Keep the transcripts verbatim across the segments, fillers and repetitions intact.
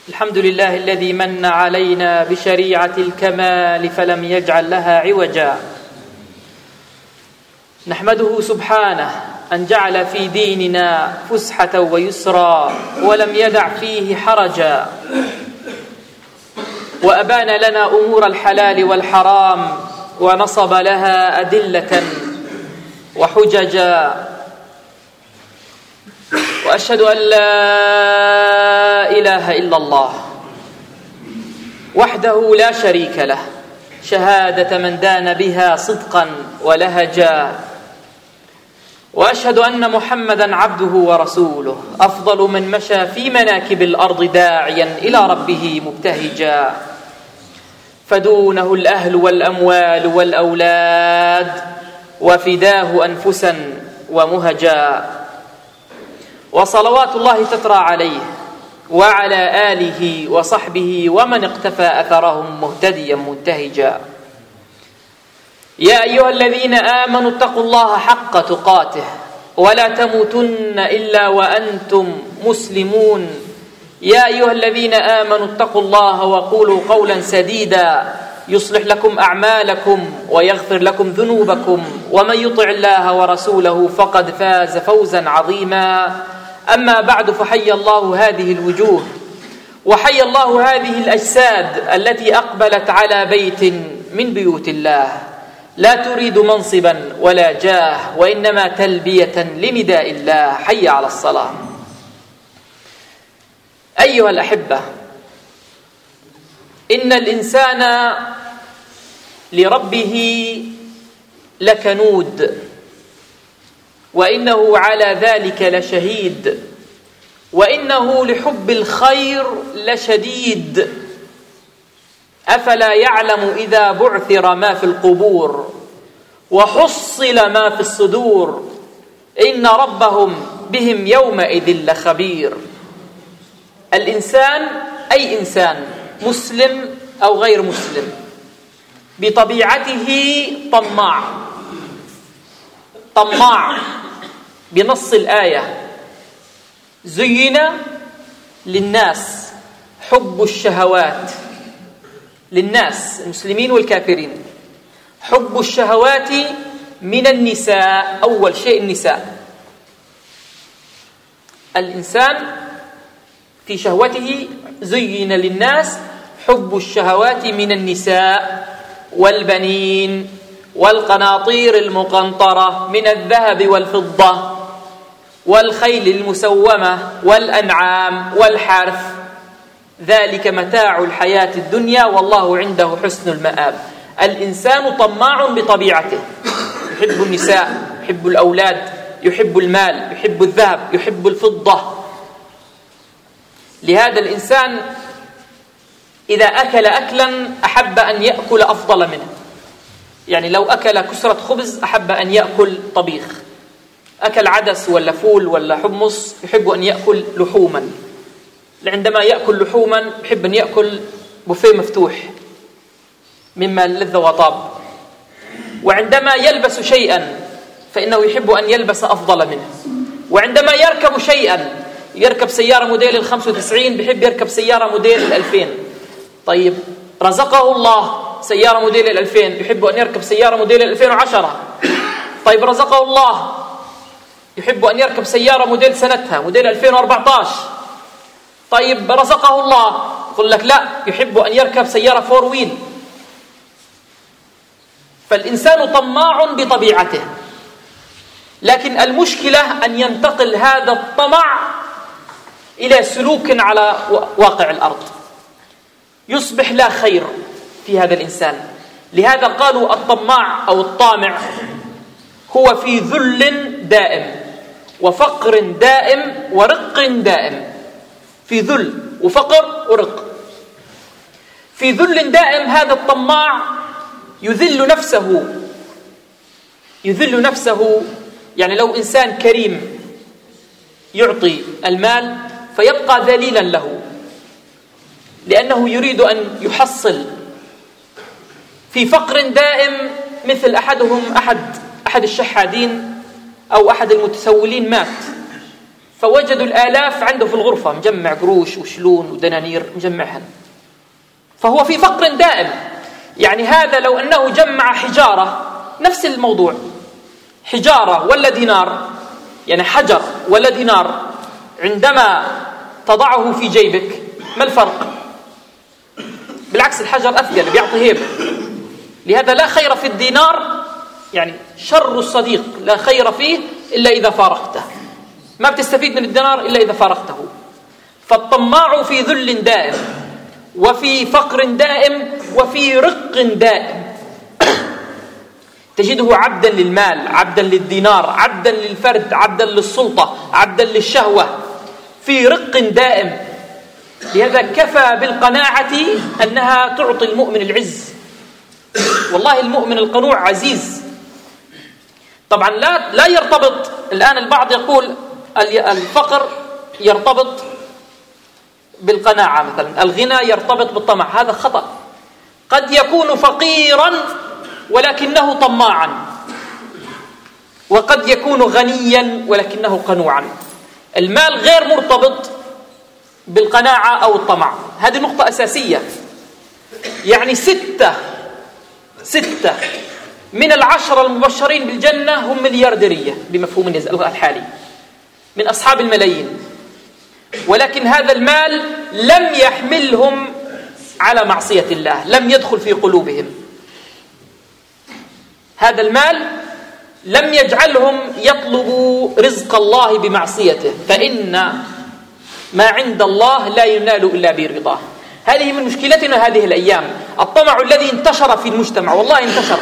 الحمد لله الذي من علينا بشريعة الكمال فلم يجعل لها عوجا. نحمده سبحانه أن جعل في ديننا فسحة ويسرا ولم يدع فيه حرجا، وأبان لنا أمور الحلال والحرام ونصب لها أدلة وحججا. وأشهد أن لا إله إلا الله وحده لا شريك له، شهادة من دان بها صدقا ولهجا. وأشهد أن محمدا عبده ورسوله، أفضل من مشى في مناكب الأرض داعيا إلى ربه مبتهجا، فدونه الأهل والأموال والأولاد، وفداه أنفسا ومهجا. وصلوات الله تترى عليه وعلى آله وصحبه ومن اقتفى أثرهم مهتديا منتهجا. يا أيها الذين آمنوا اتقوا الله حق تقاته ولا تموتن إلا وأنتم مسلمون. يا أيها الذين آمنوا اتقوا الله وقولوا قولا سديدا يصلح لكم أعمالكم ويغفر لكم ذنوبكم، ومن يطع الله ورسوله فقد فاز فوزا عظيما. أما بعد، فحي الله هذه الوجوه وحي الله هذه الأجساد التي أقبلت على بيت من بيوت الله، لا تريد منصبا ولا جاه، وإنما تلبية لنداء الله: حي على الصلاة. أيها الأحبة، إن الإنسان لربه لكنود، وإنه على ذلك لشهيد، وإنه لحب الخير لشديد. أفلا يعلم إذا بعثر ما في القبور وحصل ما في الصدور، إن ربهم بهم يومئذ لخبير. الإنسان، أي إنسان، مسلم أو غير مسلم، بطبيعته طماع طماع بنص الآية: زين للناس حب الشهوات، للناس المسلمين والكافرين، حب الشهوات من النساء. أول شيء النساء. الإنسان في شهوته زين للناس حب الشهوات من النساء والبنين والقناطير المقنطرة من الذهب والفضة والخيل المسومة والأنعام والحرث، ذلك متاع الحياة الدنيا والله عنده حسن المآب. الإنسان طماع بطبيعته، يحب النساء، يحب الأولاد، يحب المال، يحب الذهب، يحب الفضة. لهذا الإنسان إذا أكل أكلا أحب أن يأكل أفضل منه. يعني لو أكل كسرة خبز أحب أن يأكل طبيخ، أكل عدس ولا فول ولا حمص يحب أن يأكل لحوما. عندما يأكل لحوما يحب أن يأكل بوفيه مفتوح مما لذ وطاب. وعندما يلبس شيئا فإنه يحب أن يلبس أفضل منه. وعندما يركب شيئا، يركب سيارة موديل الخمسة وتسعين بيحب يركب سيارة موديل الألفين. طيب رزقه الله سيارة موديل الألفين، يحب أن يركب سيارة موديل الألفين وعشرة. طيب رزقه الله يحب أن يركب سيارة موديل سنتها موديل ألفين وأربعة عشر. طيب رزقه الله يقول لك لا، يحب أن يركب سيارة فور ويل. فالإنسان طماع بطبيعته، لكن المشكلة أن ينتقل هذا الطمع إلى سلوك على واقع الأرض، يصبح لا خير في هذا الإنسان. لهذا قالوا الطماع أو الطامع هو في ذل دائم وفقر دائم ورق دائم. في ذل وفقر ورق. في ذل دائم، هذا الطماع يذل نفسه يذل نفسه يعني لو إنسان كريم يعطي المال فيبقى ذليلا له، لأنه يريد أن يحصل. في فقر دائم، مثل أحدهم أحد أحد الشحادين أو أحد المتسولين مات، فوجدوا الآلاف عنده في الغرفة مجمع قروش وشلون ودنانير مجمعها، فهو في فقر دائم. يعني هذا لو أنه جمع حجارة، نفس الموضوع، حجارة ولا دينار، يعني حجر ولا دينار، عندما تضعه في جيبك ما الفرق؟ بالعكس الحجر أثقل، بيعطي هيبة. لهذا لا خير في الدينار، يعني شر الصديق لا خير فيه إلا إذا فارقته، ما بتستفيد من الدينار إلا إذا فارقته. فالطماع في ذل دائم وفي فقر دائم وفي رق دائم، تجده عبدا للمال، عبدا للدينار، عبدا للفرد، عبدا للسلطة، عبدا للشهوة، في رق دائم. لهذا كفى بالقناعة أنها تعطي المؤمن العز. والله المؤمن القنوع عزيز. طبعا لا لا يرتبط. الآن البعض يقول الفقر يرتبط بالقناعة مثلا، الغنى يرتبط بالطمع، هذا خطأ. قد يكون فقيرا ولكنه طماعا، وقد يكون غنيا ولكنه قنوعا. المال غير مرتبط بالقناعة أو الطمع، هذه نقطة أساسية. يعني ستة ستة من العشرة المبشرين بالجنة هم مليارديرية بمفهوم الحالي، من أصحاب الملايين، ولكن هذا المال لم يحملهم على معصية الله، لم يدخل في قلوبهم. هذا المال لم يجعلهم يطلبوا رزق الله بمعصيته، فإن ما عند الله لا ينال إلا برضاه. هذه من مشكلتنا هذه الأيام، الطمع الذي انتشر في المجتمع، والله انتشر.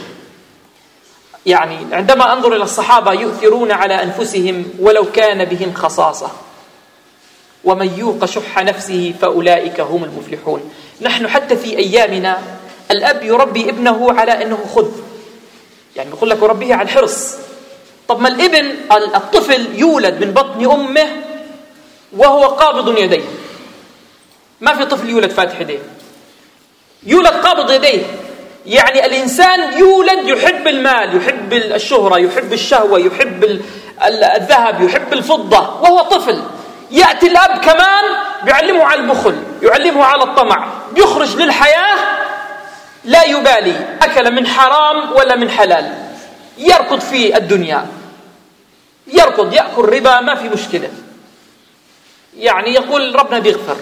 يعني عندما أنظر إلى الصحابة يؤثرون على أنفسهم ولو كان بهم خصاصة، ومن يوق شح نفسه فأولئك هم المفلحون. نحن حتى في أيامنا الأب يربي ابنه على أنه خذ، يعني يقول لك ربيه على الحرص. طب ما الابن الطفل يولد من بطن أمه وهو قابض يديه، ما في طفل يولد فاتح يديه، يولد قابض يديه. يعني الإنسان يولد يحب المال، يحب الشهرة، يحب الشهوة، يحب الذهب، يحب الفضة وهو طفل. يأتي الأب كمان بيعلمه على البخل، يعلمه على الطمع، يخرج للحياة لا يبالي أكل من حرام ولا من حلال، يركض في الدنيا، يركض يأكل ربا ما في مشكلة، يعني يقول ربنا بيغفر،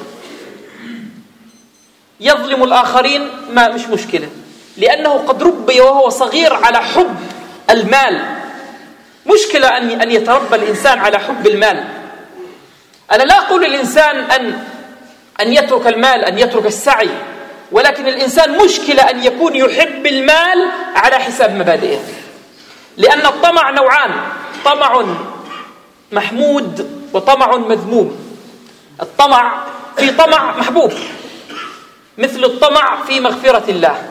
يظلم الآخرين ما مش مشكلة، لأنه قد ربي وهو صغير على حب المال. مشكلة أن أن يتربى الإنسان على حب المال. أنا لا أقول للإنسان أن أن يترك المال، أن يترك السعي، ولكن الإنسان مشكلة أن يكون يحب المال على حساب مبادئه. لأن الطمع نوعان، طمع محمود وطمع مذموم. الطمع في طمع محبوب، مثل الطمع في مغفرة الله،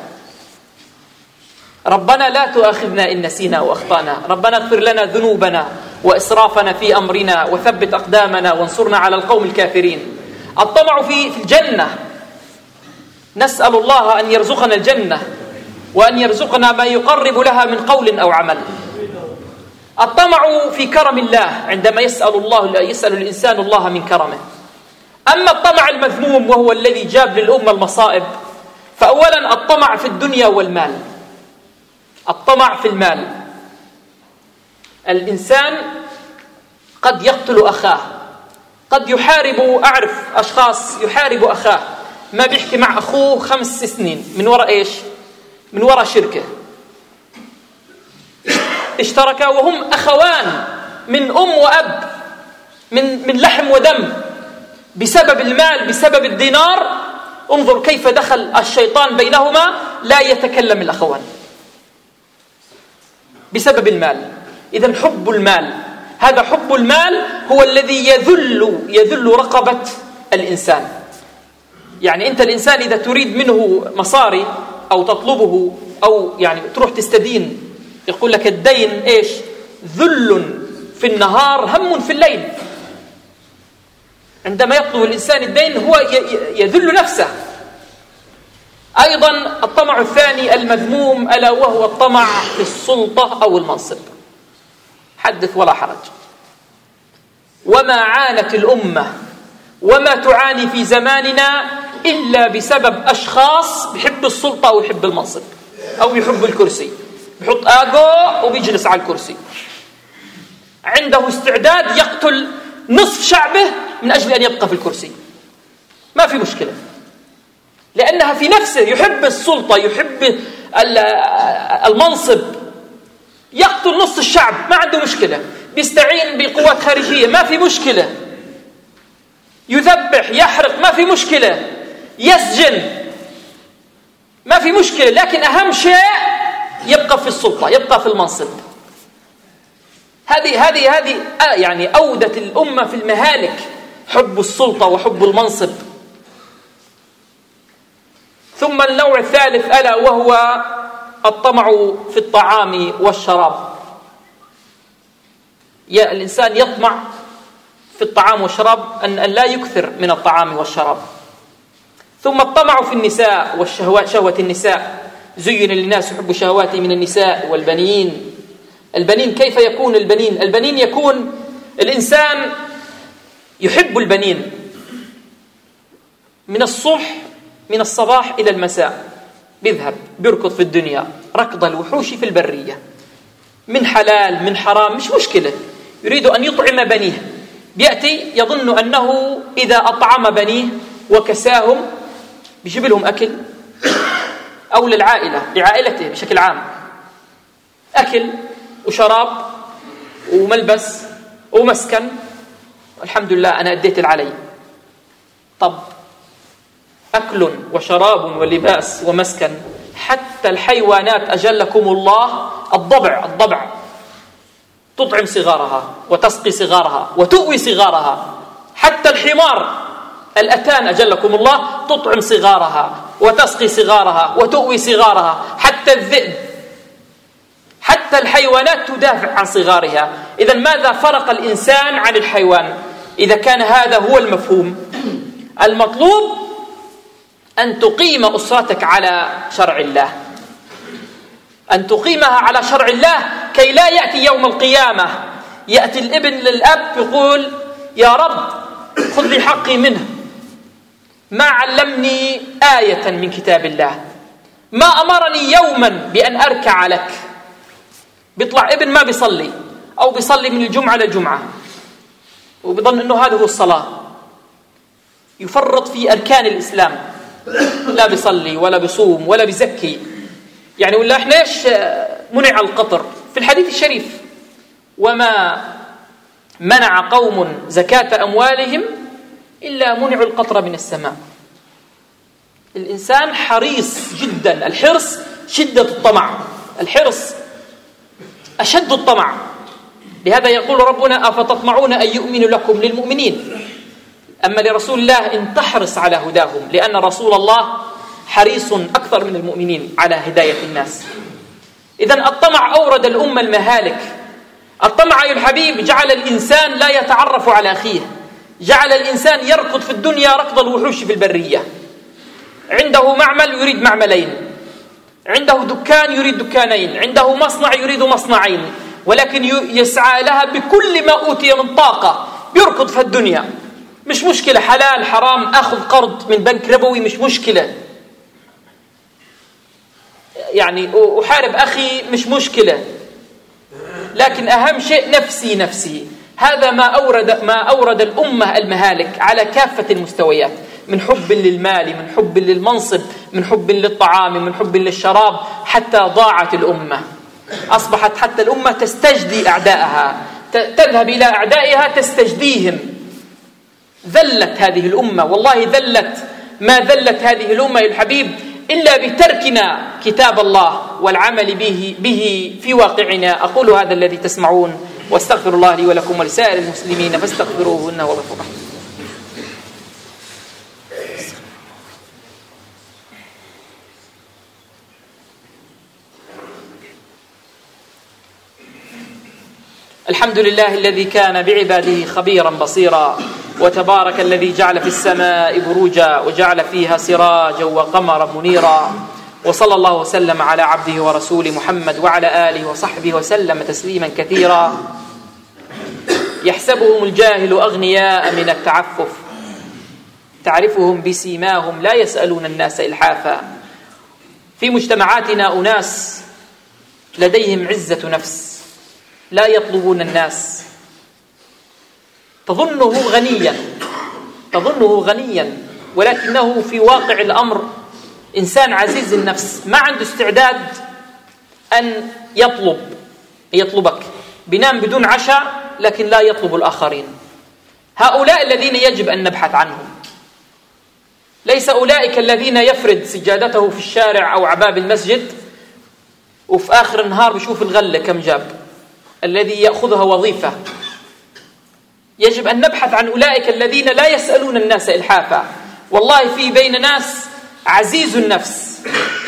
ربنا لا تؤاخذنا إن نسينا وأخطأنا، ربنا اغفر لنا ذنوبنا وإسرافنا في أمرنا وثبت أقدامنا وانصرنا على القوم الكافرين. الطمع في الجنة، نسأل الله أن يرزقنا الجنة وأن يرزقنا ما يقرب لها من قول أو عمل. الطمع في كرم الله، عندما يسأل الله يسأل الإنسان الله من كرمه. أما الطمع المذموم وهو الذي جاب للأمة المصائب، فأولا الطمع في الدنيا والمال. الطمع في المال، الإنسان قد يقتل أخاه، قد يحارب. أعرف أشخاص يحارب أخاه، ما بيحكي مع أخوه خمس سنين من وراء إيش؟ من وراء شركة. اشتركا وهم أخوان من أم وأب، من من لحم ودم، بسبب المال، بسبب الدينار. انظر كيف دخل الشيطان بينهما، لا يتكلم الأخوان بسبب المال. إذن حب المال، هذا حب المال هو الذي يذل يذل رقبة الإنسان. يعني أنت الإنسان إذا تريد منه مصاري أو تطلبه أو يعني تروح تستدين، يقول لك الدين إيش؟ ذل في النهار هم في الليل. عندما يطلب الإنسان الدين هو يذل نفسه. أيضا الطمع الثاني المذموم ألا وهو الطمع في السلطة أو المنصب. حدث ولا حرج، وما عانت الأمة وما تعاني في زماننا إلا بسبب أشخاص بيحب السلطة أو يحب المنصب أو يحب الكرسي، بيحط آجو وبيجلس على الكرسي، عنده استعداد يقتل نصف شعبه من أجل أن يبقى في الكرسي، ما في مشكلة، لأنها في نفسه يحب السلطة، يحب المنصب، يقتل نصف الشعب ما عنده مشكلة، بيستعين بقوات خارجية ما في مشكلة، يذبح يحرق ما في مشكلة، يسجن ما في مشكلة، لكن أهم شيء يبقى في السلطة، يبقى في المنصب. هذه هذه هذه يعني أودت الأمة في المهالك، حب السلطة وحب المنصب. ثم النوع الثالث ألا وهو الطمع في الطعام والشراب. يا الإنسان يطمع في الطعام والشراب أن لا يكثر من الطعام والشراب. ثم الطمع في النساء والشهوات، شهوة النساء. زين للناس حب شهوات من النساء والبنين. البنين كيف يكون البنين؟ البنين يكون الإنسان يحب البنين من الصبح من الصباح إلى المساء، بيذهب بيركض في الدنيا ركض الوحوش في البرية، من حلال من حرام مش مشكلة، يريد أن يطعم بنيه، بيأتي يظن أنه إذا أطعم بنيه وكساهم بيجيب لهم أكل، أو للعائلة لعائلته بشكل عام أكل وشراب وملبس ومسكن، والحمد لله أنا أديت العلي. طب أكل وشراب ولباس ومسكن، حتى الحيوانات أجلكم الله، الضبع الضبع تطعم صغارها وتسقي صغارها وتؤوي صغارها، حتى الحمار الأتان أجلكم الله تطعم صغارها وتسقي صغارها وتؤوي صغارها، حتى الذئب، حتى الحيوانات تدافع عن صغارها. إذن ماذا فرق الإنسان عن الحيوان؟ إذا كان هذا هو المفهوم المطلوب، أن تقيم أسرتك على شرع الله، أن تقيمها على شرع الله، كي لا يأتي يوم القيامة يأتي الابن للأب يقول يا رب خذ لي حقي منه، ما علمني آية من كتاب الله، ما أمرني يوما بأن أركع لك. بيطلع ابن ما بيصلي أو بيصلي من الجمعة للجمعة وبيظن أنه هذا هو الصلاة، يفرط في أركان الإسلام، لا بيصلي ولا بيصوم ولا بيزكي. يعني ولا إحنا إيش منع القطر في الحديث الشريف؟ وما منع قوم زكاة أموالهم إلا منعوا القطر من السماء. الإنسان حريص جدا، الحرص شدة الطمع، الحرص أشد الطمع. لهذا يقول ربنا أفتطمعون أن يؤمنوا لكم للمؤمنين، أما لرسول الله إن تحرص على هداهم، لأن رسول الله حريص أكثر من المؤمنين على هداية الناس. إذن الطمع أورد الأمة المهالك. الطمع يا الحبيب جعل الإنسان لا يتعرف على أخيه، جعل الإنسان يركض في الدنيا ركض الوحوش في البرية، عنده معمل يريد معملين، عنده دكان يريد دكانين، عنده مصنع يريد مصنعين، ولكن يسعى لها بكل ما أوتي من طاقة، بيركض في الدنيا. مش مشكلة حلال حرام، أخذ قرض من بنك ربوي مش مشكلة، يعني أحارب أخي مش مشكلة، لكن أهم شيء نفسي نفسي. هذا ما أورد ما أورد الأمة المهالك على كافة المستويات، من حب للمال، من حب للمنصب، من حب للطعام، من حب للشراب، حتى ضاعت الأمة. أصبحت حتى الأمة تستجدي أعدائها، تذهب إلى أعدائها تستجديهم. ذلت هذه الأمة، والله ذلت ما ذلت هذه الأمة يا الحبيب إلا بتركنا كتاب الله والعمل به به في واقعنا. أقول هذا الذي تسمعون، واستغفر الله لي ولكم ولسائر المسلمين فاستغفروه إنه هو الغفور الرحيم. الحمد لله الذي كان بعباده خبيرا بصيرا، وتبارك الذي جعل في السماء بروجا وجعل فيها سراجا وقمرا منيرا، وصلى الله وسلم على عبده ورسوله محمد وعلى آله وصحبه وسلم تسليما كثيرا. يحسبهم الجاهل أغنياء من التعفف تعرفهم بسيماهم لا يسألون الناس إلحافا. في مجتمعاتنا أناس لديهم عزة نفس لا يطلبون الناس، تظنه غنيا تظنه غنيا ولكنه في واقع الأمر إنسان عزيز النفس، ما عنده استعداد أن يطلب يطلبك، بينام بدون عشاء لكن لا يطلب الآخرين. هؤلاء الذين يجب أن نبحث عنهم، ليس أولئك الذين يفرد سجادته في الشارع أو عباب المسجد وفي آخر النهار بيشوف الغلة كم جاب، الذي يأخذها وظيفة. يجب أن نبحث عن أولئك الذين لا يسألون الناس إلحافا. والله في بين ناس عزيز النفس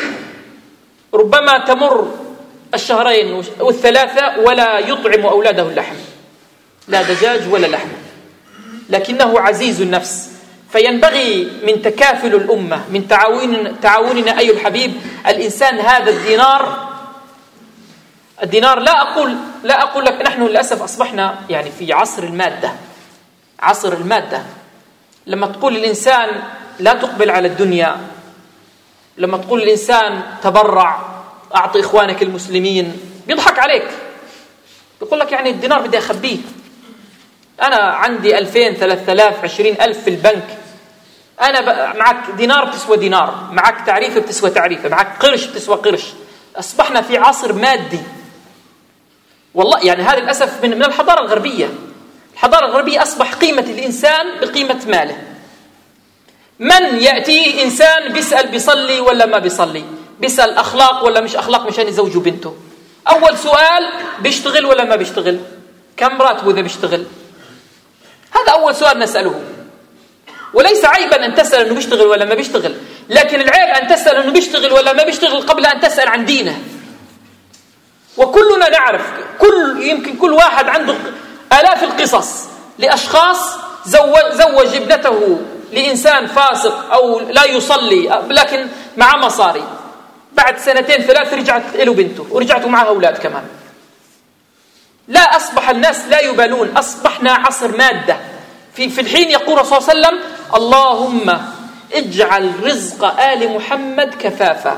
ربما تمر الشهرين والثلاثة ولا يطعم أولاده اللحم، لا دجاج ولا لحم، لكنه عزيز النفس. فينبغي من تكافل الأمة، من تعاون تعاوننا أي الحبيب، الإنسان هذا الدينار الدينار لا أقول لا أقول لك نحن للأسف أصبحنا يعني في عصر المادة عصر المادة. لما تقول الإنسان لا تقبل على الدنيا، لما تقول الإنسان تبرع أعطي إخوانك المسلمين، بيضحك عليك، بيقول لك يعني الدينار بدي أخبيه، أنا عندي ألفين ثلاثة آلاف عشرين ألف في البنك، أنا معك دينار بتسوى دينار، معك تعريفة بتسوى تعريفة، معك قرش بتسوى قرش. أصبحنا في عصر مادي والله. يعني هذا للأسف من من الحضارة الغربية. الحضارة الغربية أصبح قيمة الإنسان بقيمة ماله. من يأتيه إنسان بيسأل بيصلي ولا ما بيصلي، بيسأل أخلاق ولا مش أخلاق مشان يزوجوا بنته، أول سؤال بيشتغل ولا ما بيشتغل، كم راتبه إذا بيشتغل، هذا أول سؤال نسأله. وليس عيبا أن تسأل أنه بيشتغل ولا ما بيشتغل، لكن العيب أن تسأل أنه بيشتغل ولا ما بيشتغل قبل أن تسأل عن دينه. وكلنا نعرف، كل يمكن كل واحد عنده آلاف القصص لأشخاص زوج, زوج ابنته لإنسان فاسق أو لا يصلي لكن مع مصاري، بعد سنتين ثلاث رجعت له بنته ورجعت معها أولاد كمان. لا، أصبح الناس لا يبالون، أصبحنا عصر مادة. في, في الحين يقول رسول الله صلى الله عليه وسلم اللهم اجعل رزق آل محمد كفافا.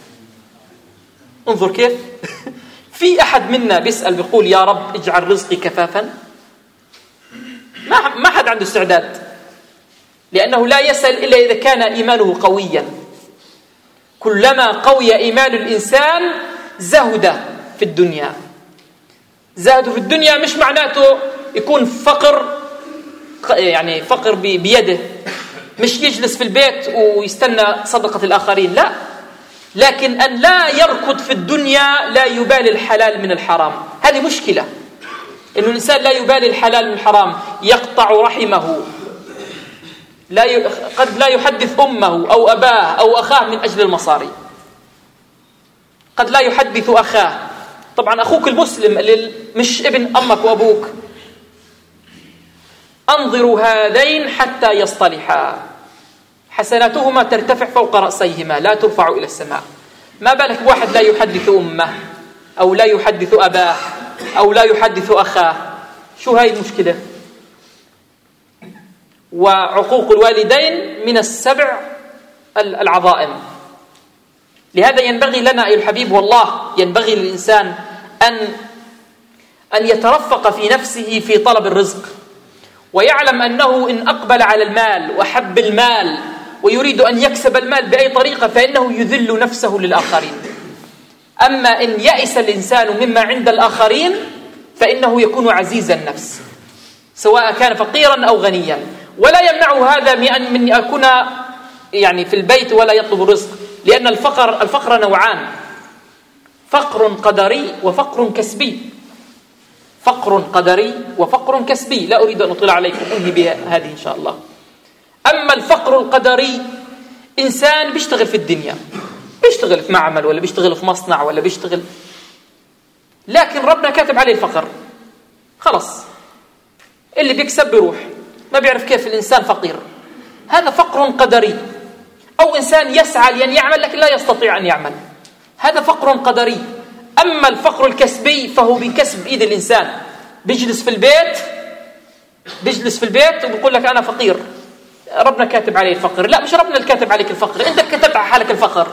انظر كيف في أحد منا بيسأل بيقول يا رب اجعل رزقي كفافا؟ ما ما حد عنده استعداد، لأنه لا يسأل إلا إذا كان إيمانه قويا. كلما قوي إيمان الإنسان زهد في الدنيا. زهد في الدنيا مش معناته يكون فقر، يعني فقر بيده، مش يجلس في البيت ويستنى صدقة الآخرين، لا، لكن أن لا يركض في الدنيا، لا يبالي الحلال من الحرام. هذه مشكلة، إنه الإنسان لا يبالي الحلال من الحرام، يقطع رحمه، لا ي... قد لا يحدث أمه أو أباه أو أخاه من أجل المصاري، قد لا يحدث أخاه. طبعا أخوك المسلم اللي مش ابن أمك وأبوك، أنظروا هذين حتى يصطلحا حسناتهما ترتفع فوق رأسيهما لا ترفع إلى السماء. ما بالك بواحد لا يحدث أمه أو لا يحدث أباه أو لا يحدث أخاه؟ شو هاي المشكلة؟ وعقوق الوالدين من السبع العظائم. لهذا ينبغي لنا أيها الحبيب، والله ينبغي للإنسان أن أن يترفق في نفسه في طلب الرزق، ويعلم أنه إن أقبل على المال وحب المال ويريد أن يكسب المال بأي طريقة فإنه يذل نفسه للآخرين. أما إن يأس الإنسان مما عند الآخرين فإنه يكون عزيز النفس سواء كان فقيرا أو غنيا، ولا يمنعه هذا من أن يكون يعني في البيت ولا يطلب الرزق، لأن الفقر الفقر نوعان: فقر قدري وفقر كسبي. فقر قدري وفقر كسبي، لا أريد أن أطلع عليكم، أنهي بها هذه إن شاء الله. أما الفقر القدري، إنسان بيشتغل في الدنيا، بيشتغل في معمل ولا بيشتغل في مصنع ولا بيشتغل، لكن ربنا كاتب عليه الفقر، خلص اللي بيكسب بيروح، ما بيعرف كيف الإنسان فقير. هذا فقر قدري. أو إنسان يسعى لأن يعمل لكن لا يستطيع أن يعمل، هذا فقر قدري. أما الفقر الكسبي فهو بكسب إيد الإنسان، بيجلس في البيت بيجلس في البيت وبيقول لك أنا فقير، ربنا كاتب عليه الفقر. لا، مش ربنا اللي كاتب عليك الفقر، أنت كتبت على حالك الفقر.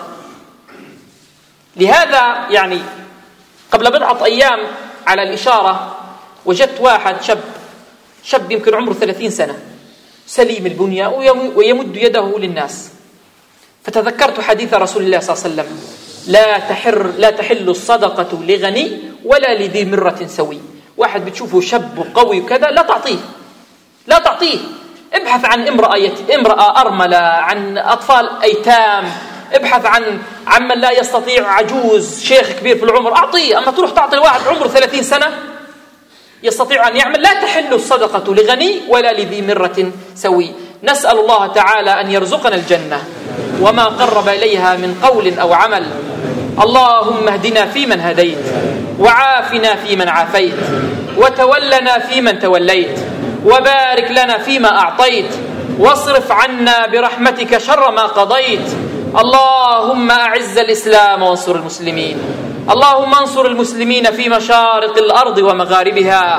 لهذا يعني قبل بضعة أيام على الإشارة وجدت واحد شاب شاب يمكن عمره ثلاثين سنة، سليم البنية ويمد يده للناس، فتذكرت حديث رسول الله صلى الله عليه وسلم: لا تحر لا تحل الصدقة لغني ولا لذي مرة سوي. واحد بتشوفه شاب وقوي وكذا، لا تعطيه لا تعطيه ابحث عن امرأة يت... امرأة أرملة، عن أطفال أيتام، ابحث عن عمن لا يستطيع، عجوز، شيخ كبير في العمر، أعطيه. أما تروح تعطي واحد عمره ثلاثين سنة يستطيع أن يعمل. لا تحل الصدقة لغني ولا لذي مرة سوي. نسأل الله تعالى أن يرزقنا الجنة وما قرب إليها من قول أو عمل. اللهم اهدنا فيمن هديت، وعافنا فيمن عافيت، وتولنا فيمن توليت، وبارك لنا فيما أعطيت، واصرف عنا برحمتك شر ما قضيت. اللهم أعز الإسلام وانصر المسلمين. اللهم انصر المسلمين في مشارق الأرض ومغاربها.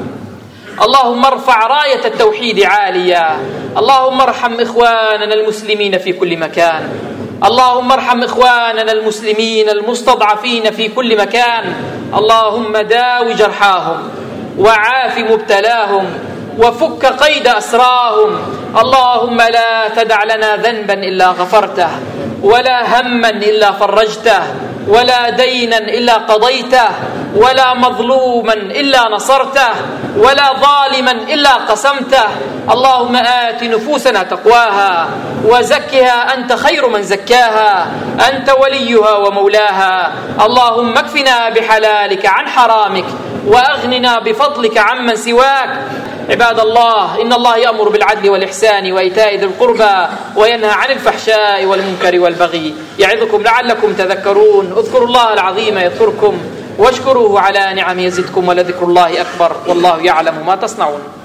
اللهم ارفع راية التوحيد عاليا. اللهم ارحم إخواننا المسلمين في كل مكان. اللهم ارحم إخواننا المسلمين المستضعفين في كل مكان. اللهم داوي جرحاهم وعاف مبتلاهم وفك قيد أسراهم. اللهم لا تدع لنا ذنبا إلا غفرته، ولا هما إلا فرجته، ولا دينا إلا قضيته، ولا مظلوما إلا نصرته، ولا ظالما إلا قسمته. اللهم آت نفوسنا تقواها وزكها أنت خير من زكاها، أنت وليها ومولاها. اللهم اكفنا بحلالك عن حرامك، وأغننا بفضلك عمن سواك. عباد الله، إن الله يأمر بالعدل والإحسان وإيتاء ذي القربى وينهى عن الفحشاء والمنكر والبغي، يعظكم لعلكم تذكرون. اذكروا الله العظيم يذكركم، واشكروه على نعمه يزدكم، ولذكر الله أكبر، والله يعلم ما تصنعون.